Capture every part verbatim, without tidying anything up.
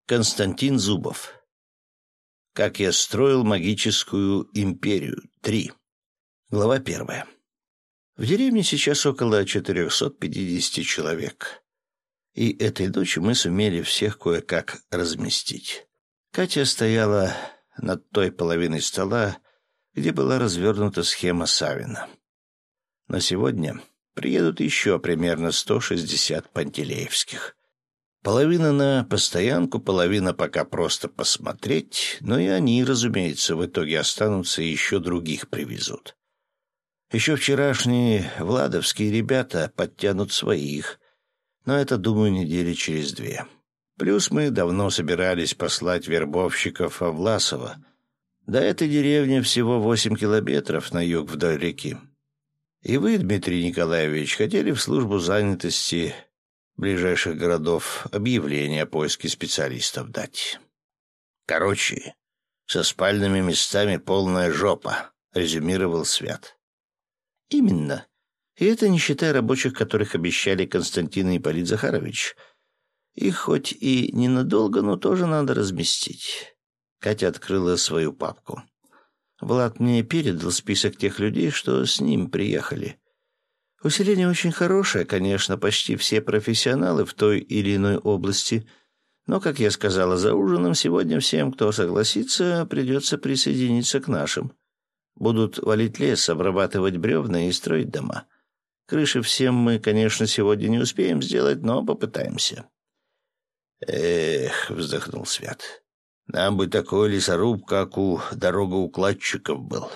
Константин Зубов. Как я строил магическую империю. Три. Глава первая. В деревне сейчас около четырехсот пятидесяти человек. И этой ночью мы сумели всех кое-как разместить. Катя стояла над той половиной стола, где была развернута схема Савина. На сегодня приедут еще примерно сто шестьдесят пантелеевских. Половина на постоянку, половина пока просто посмотреть, но и они, разумеется, в итоге останутся и еще других привезут. Еще вчерашние владовские ребята подтянут своих, но это, думаю, недели через две. Плюс мы давно собирались послать вербовщиков в Власово. До этой деревни всего восемь километров на юг вдоль реки. И вы, Дмитрий Николаевич, хотели в службу занятости ближайших городов объявление о поиске специалистов дать. Короче, со спальными местами полная жопа, резюмировал Свят. Именно. И это не считая рабочих, которых обещали Константин и Ипполит Захарович. Их хоть и ненадолго, но тоже надо разместить. Катя открыла свою папку. Влад мне передал список тех людей, что с ним приехали. Усиление очень хорошее, конечно, почти все профессионалы в той или иной области, но, как я сказала за ужином, сегодня всем, кто согласится, придется присоединиться к нашим. Будут валить лес, обрабатывать бревна и строить дома. Крыши всем мы, конечно, сегодня не успеем сделать, но попытаемся. «Эх», — вздохнул Свят, — «нам бы такой лесоруб, как у дорогоукладчиков был».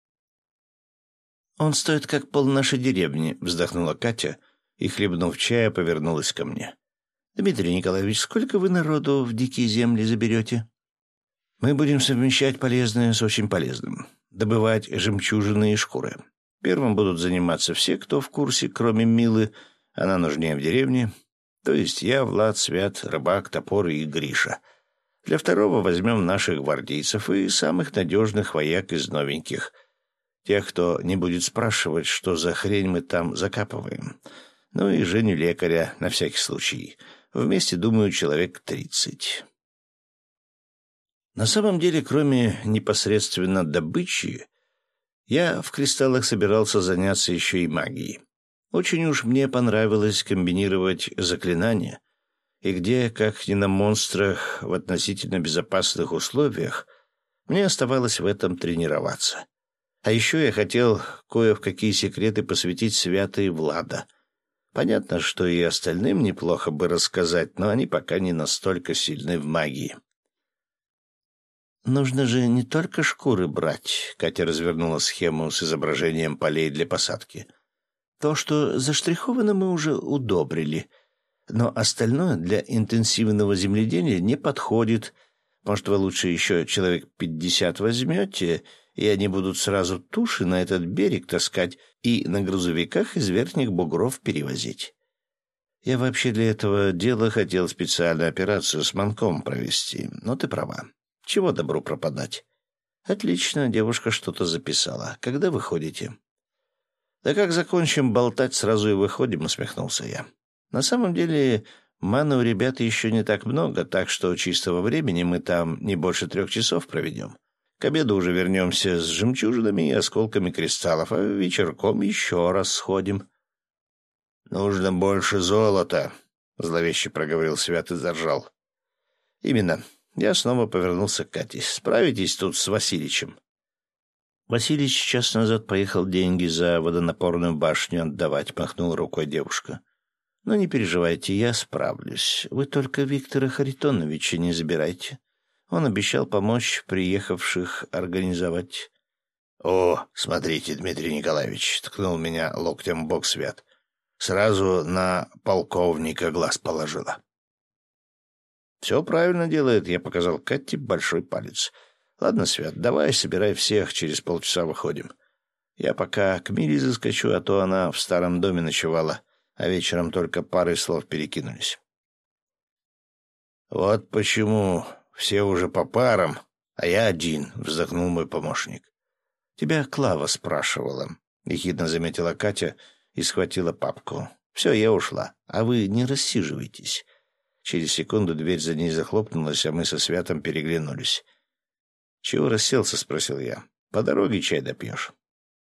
«Он стоит как пол нашей деревни», — вздохнула Катя и, хлебнув чая, повернулась ко мне. «Дмитрий Николаевич, сколько вы народу в дикие земли заберете?» «Мы будем совмещать полезное с очень полезным. Добывать жемчужины и шкуры. Первым будут заниматься все, кто в курсе, кроме Милы. Она нужнее в деревне. То есть я, Влад, Свят, Рыбак, Топор и Гриша. Для второго возьмем наших гвардейцев и самых надежных вояк из новеньких. Тех, кто не будет спрашивать, что за хрень мы там закапываем. Ну и Женю лекаря, на всякий случай. Вместе, думаю, человек тридцать. На самом деле, кроме непосредственно добычи, я в кристаллах собирался заняться еще и магией. Очень уж мне понравилось комбинировать заклинания, и где, как ни на монстрах, в относительно безопасных условиях, мне оставалось в этом тренироваться. А еще я хотел кое в какие секреты посвятить Свята и Влада. Понятно, что и остальным неплохо бы рассказать, но они пока не настолько сильны в магии. «Нужно же не только шкуры брать», — Катя развернула схему с изображением полей для посадки. «То, что заштриховано, мы уже удобрили, но остальное для интенсивного земледелия не подходит. Может, вы лучше еще человек пятьдесят возьмете, и они будут сразу туши на этот берег таскать и на грузовиках из верхних бугров перевозить. Я вообще для этого дела хотел специальную операцию с манком провести, но ты права. Чего добру пропадать? Отлично, девушка что-то записала. Когда выходите?» «Да как закончим болтать, сразу и выходим», — усмехнулся я. «На самом деле, маны у ребят еще не так много, так что чистого времени мы там не больше трех часов проведем. К обеду уже вернемся с жемчужинами и осколками кристаллов, а вечерком еще раз сходим». «Нужно больше золота», — зловеще проговорил Свят и заржал. «Именно». Я снова повернулся к Кате. «Справитесь тут с Васильичем?» «Василич час назад поехал деньги за водонапорную башню отдавать», — махнула рукой девушка. «Но не переживайте, я справлюсь. Вы только Виктора Харитоновича не забирайте. Он обещал помочь приехавших организовать». «О, смотрите, Дмитрий Николаевич», — ткнул меня локтем в бок Свят. «Сразу на полковника глаз положила». «Все правильно делает», — я показал Кате большой палец. «Ладно, Свят, давай собирай всех, через полчаса выходим. Я пока к Мире заскочу, а то она в старом доме ночевала, а вечером только парой слов перекинулись». «Вот почему все уже по парам, а я один», — вздохнул мой помощник. «Тебя Клава спрашивала», — ехидно заметила Катя и схватила папку. «Все, я ушла, а вы не рассиживайтесь. Через секунду дверь за ней захлопнулась, а мы со Святом переглянулись. «Чего расселся?» — спросил я. «По дороге чай допьешь».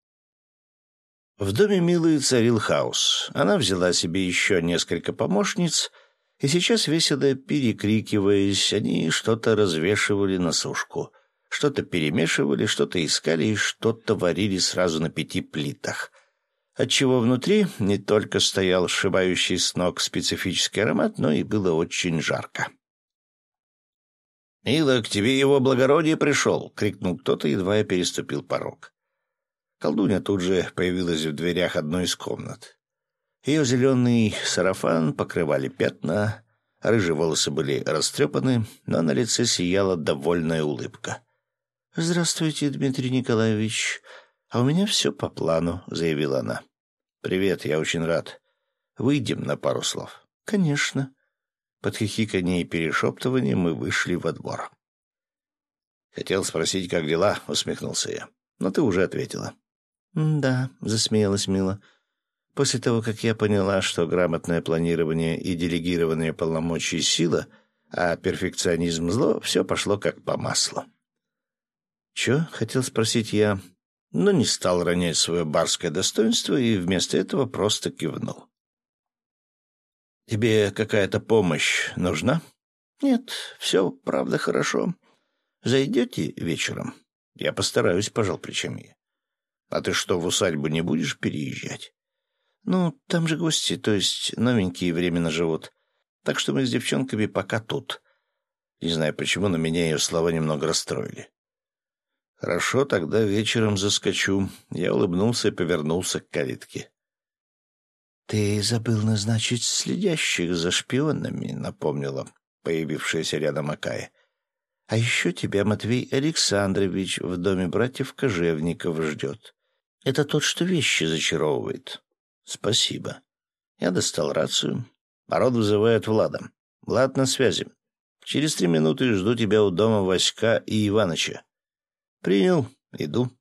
В доме Милы царил хаос. Она взяла себе еще несколько помощниц, и сейчас, весело перекрикиваясь, они что-то развешивали на сушку, что-то перемешивали, что-то искали и что-то варили сразу на пяти плитах, отчего внутри не только стоял сшибающий с ног специфический аромат, но и было очень жарко. «Мила, к тебе его благородие пришел!» — крикнул кто-то, едва я переступил порог. Колдунья тут же появилась в дверях одной из комнат. Ее зеленый сарафан покрывали пятна, рыжие волосы были растрепаны, но на лице сияла довольная улыбка. «Здравствуйте, Дмитрий Николаевич. А у меня все по плану», — заявила она. «Привет, я очень рад. Выйдем на пару слов». «Конечно». Под хихиканье и перешептывание мы вышли во двор. «Хотел спросить, как дела?» — усмехнулся я. «Но ты уже ответила». «Да», — засмеялась Мила. «После того, как я поняла, что грамотное планирование и делегирование полномочий — сила, а перфекционизм — зло, все пошло как по маслу». «Чё?» — хотел спросить я, но не стал ронять свое барское достоинство и вместо этого просто кивнул. «Тебе какая-то помощь нужна?» «Нет, все, правда, хорошо. Зайдете вечером?» «Я постараюсь», — пожал плечами. «А ты что, в усадьбу не будешь переезжать?» «Ну, там же гости, то есть новенькие временно живут. Так что мы с девчонками пока тут». Не знаю почему, но меня ее слова немного расстроили. «Хорошо, тогда вечером заскочу». Я улыбнулся и повернулся к калитке. «Ты забыл назначить следящих за шпионами», — напомнила появившаяся рядом Акая. «А еще тебя Матвей Александрович в доме братьев Кожевников ждет. Это тот, что вещи зачаровывает». «Спасибо». Я достал рацию. Народ вызывает Влада. «Влад на связи. Через три минуты жду тебя у дома Васька и Иваныча». «Принял. Иду».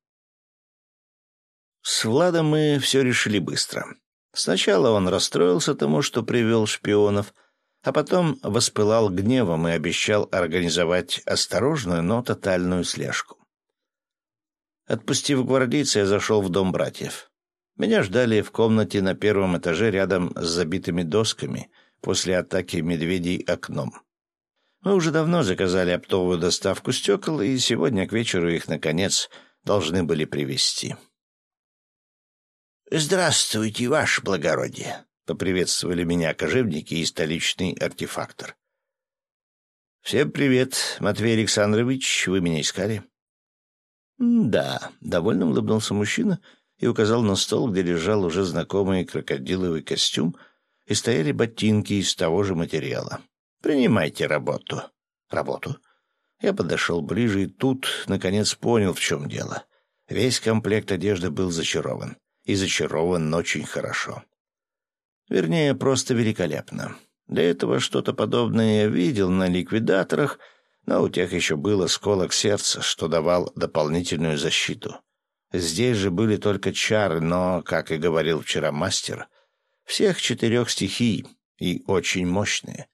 С Владом мы все решили быстро. Сначала он расстроился тому, что привел шпионов, а потом воспылал гневом и обещал организовать осторожную, но тотальную слежку. Отпустив гвардейца, я зашел в дом братьев. Меня ждали в комнате на первом этаже рядом с забитыми досками после атаки медведей окном. Мы уже давно заказали оптовую доставку стекол, и сегодня к вечеру их, наконец, должны были привезти. «Здравствуйте, ваше благородие», — поприветствовали меня кожевники и столичный артефактор. «Всем привет, Матвей Александрович, вы меня искали?» «Да», — довольно улыбнулся мужчина и указал на стол, где лежал уже знакомый крокодиловый костюм и стояли ботинки из того же материала. «Принимайте работу». «Работу?» Я подошел ближе и тут, наконец, понял, в чем дело. Весь комплект одежды был зачарован. И зачарован очень хорошо. Вернее, просто великолепно. Для этого что-то подобное я видел на ликвидаторах, но у тех еще был осколок сердца, что давал дополнительную защиту. Здесь же были только чары, но, как и говорил вчера мастер, всех четырех стихий и очень мощные.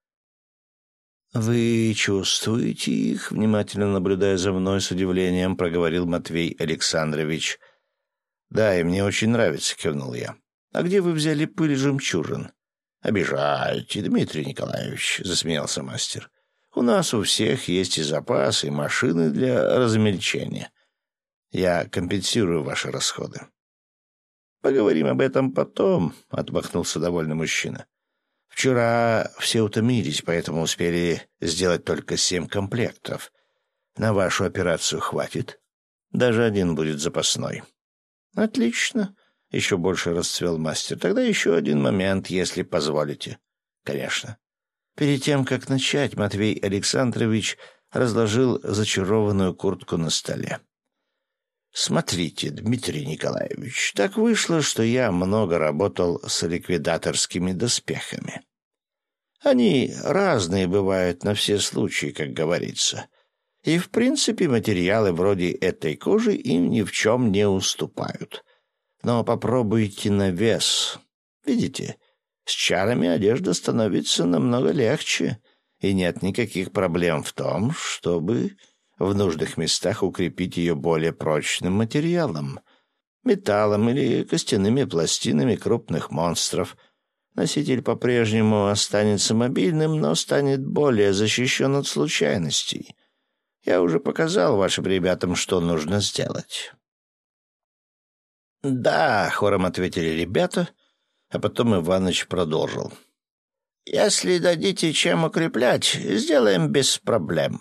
«Вы чувствуете их?» — внимательно наблюдая за мной с удивлением, проговорил Матвей Александрович. «Да, и мне очень нравится», — кивнул я. «А где вы взяли пыль и жемчужин?» «Обижаете, Дмитрий Николаевич», — засмеялся мастер. «У нас у всех есть и запасы, и машины для размельчения. Я компенсирую ваши расходы». «Поговорим об этом потом», — отмахнулся довольный мужчина. «Вчера все утомились, поэтому успели сделать только семь комплектов. На вашу операцию хватит? Даже один будет запасной». «Отлично», — еще больше расцвел мастер. «Тогда еще один момент, если позволите». «Конечно». Перед тем, как начать, Матвей Александрович разложил зачарованную куртку на столе. «Смотрите, Дмитрий Николаевич, так вышло, что я много работал с ликвидаторскими доспехами. Они разные бывают на все случаи, как говорится. И, в принципе, материалы вроде этой кожи им ни в чем не уступают. Но попробуйте на вес. Видите, С чарами одежда становится намного легче, и нет никаких проблем в том, чтобы в нужных местах укрепить ее более прочным материалом, металлом или костяными пластинами крупных монстров. Носитель по-прежнему останется мобильным, но станет более защищен от случайностей. Я уже показал вашим ребятам, что нужно сделать». «Да», — хором ответили ребята, а потом Иваныч продолжил. «Если дадите чем укреплять, сделаем без проблем».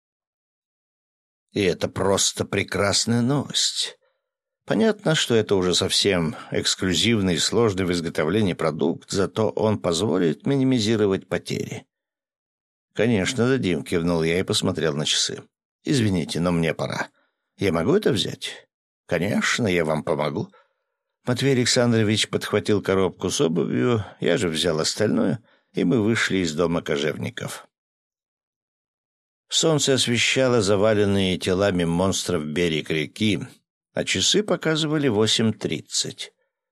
И это просто прекрасная новость. Понятно, что это уже совсем эксклюзивный и сложный в изготовлении продукт, зато он позволит минимизировать потери. «Конечно, дадим», — кивнул я и посмотрел на часы. «Извините, но мне пора. Я могу это взять?» «Конечно, я вам помогу». Матвей Александрович подхватил коробку с обувью, я же взял остальное, и мы вышли из дома кожевников. Солнце освещало заваленные телами монстров берег реки, а часы показывали восемь тридцать.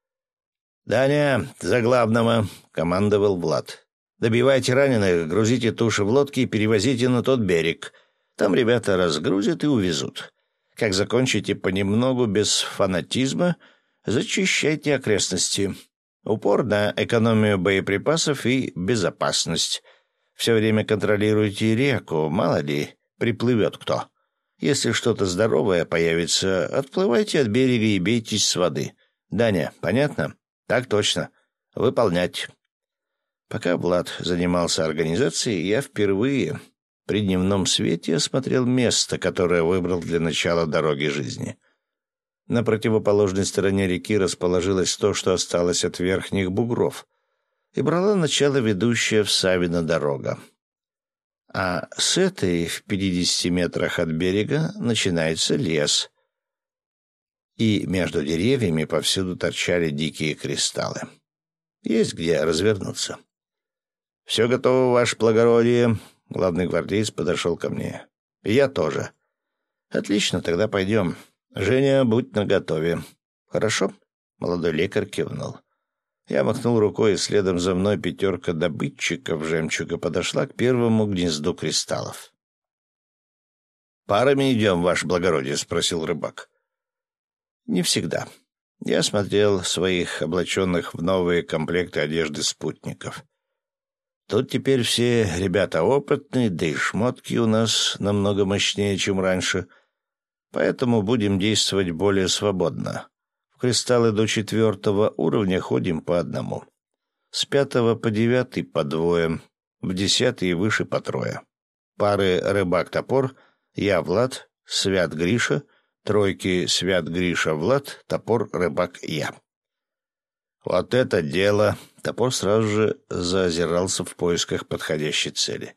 «Даня, за главного!» — командовал Влад. «Добивайте раненых, грузите туши в лодки и перевозите на тот берег. Там ребята разгрузят и увезут. Как закончите понемногу, без фанатизма, зачищайте окрестности. Упор на экономию боеприпасов и безопасность. Все время контролируйте реку, мало ли, приплывет кто. Если что-то здоровое появится, отплывайте от берега и бейтесь с воды. Даня, понятно? Так точно. Выполнять». Пока Влад занимался организацией, я впервые при дневном свете осмотрел место, которое выбрал для начала дороги жизни. На противоположной стороне реки расположилось то, что осталось от верхних бугров, и брала начало ведущая в Савино дорога. А с этой, в пятидесяти метрах от берега, начинается лес, и между деревьями повсюду торчали дикие кристаллы. Есть где развернуться. «Все готово, ваше благородие», — главный гвардеец подошел ко мне. «Я тоже». «Отлично, тогда пойдем. Женя, будь наготове». «Хорошо?» — молодой лекарь кивнул. Я махнул рукой, и следом за мной пятерка добытчиков жемчуга подошла к первому гнезду кристаллов. «Парами идем, ваше благородие?» — спросил рыбак. «Не всегда. Я смотрел своих облаченных в новые комплекты одежды спутников. Тут теперь все ребята опытные, да и шмотки у нас намного мощнее, чем раньше, поэтому будем действовать более свободно. В кристаллы до четвертого уровня ходим по одному. С пятого по девятый по двое, в десятый и выше по трое. Пары рыбак-топор, я Влад, Свят Гриша, тройки Свят Гриша Влад, топор рыбак я». «Вот это дело!» — топор сразу же заозирался в поисках подходящей цели.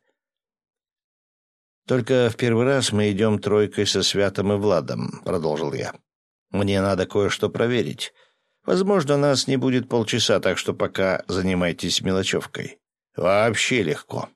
«Только в первый раз мы идем тройкой со Святом и Владом», — продолжил я. «Мне надо кое-что проверить. Возможно, нас не будет полчаса, так что пока занимайтесь мелочевкой. Вообще легко».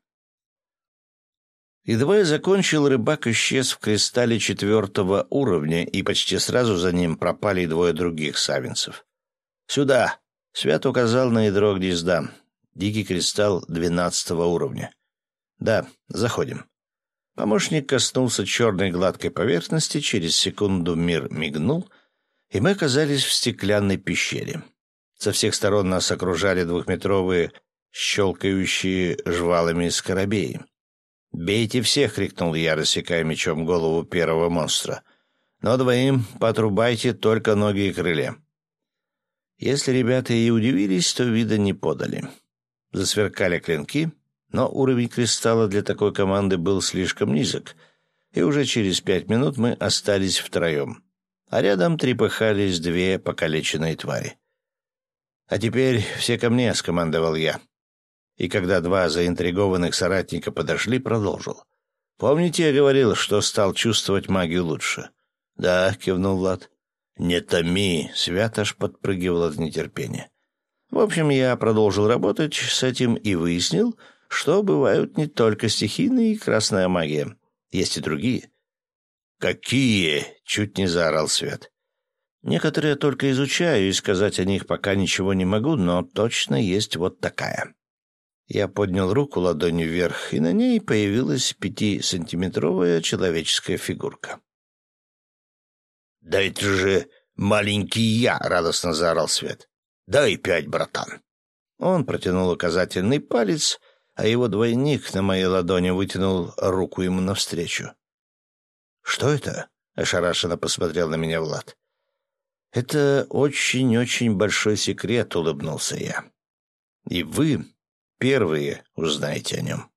Едва я закончил, рыбак исчез в кристалле четвертого уровня, и почти сразу за ним пропали двое других савинцев. «Сюда!» — Свят указал на ядро гнезда. Дикий кристалл двенадцатого уровня. «Да, заходим». Помощник коснулся черной гладкой поверхности, через секунду мир мигнул, и мы оказались в стеклянной пещере. Со всех сторон нас окружали двухметровые, щелкающие жвалами скоробеи. «Бейте всех!» — крикнул я, рассекая мечом голову первого монстра. «Но двоим потрубайте только ноги и крылья». Если ребята и удивились, то вида не подали. Засверкали клинки, но уровень кристалла для такой команды был слишком низок, и уже через пять минут мы остались втроем, а рядом трепыхались две покалеченные твари. «А теперь все ко мне», — скомандовал я. И когда два заинтригованных соратника подошли, продолжил. «Помните, я говорил, что стал чувствовать магию лучше?» «Да», — кивнул Влад. «Не томи!» — Свят аж подпрыгивал от нетерпения. В общем, я продолжил работать с этим и выяснил, что бывают не только стихийная и красная магия. Есть и другие. «Какие?» — чуть не заорал Свят. Некоторые только изучаю, и сказать о них пока ничего не могу, но точно есть вот такая. Я поднял руку ладонью вверх, и на ней появилась пятисантиметровая человеческая фигурка. «Да это же маленький я!» — радостно заорал Свет. «Дай пять, братан!» Он протянул указательный палец, а его двойник на моей ладони вытянул руку ему навстречу. «Что это?» — ошарашенно посмотрел на меня Влад. «Это очень-очень большой секрет», — улыбнулся я. «И вы первые узнаете о нем».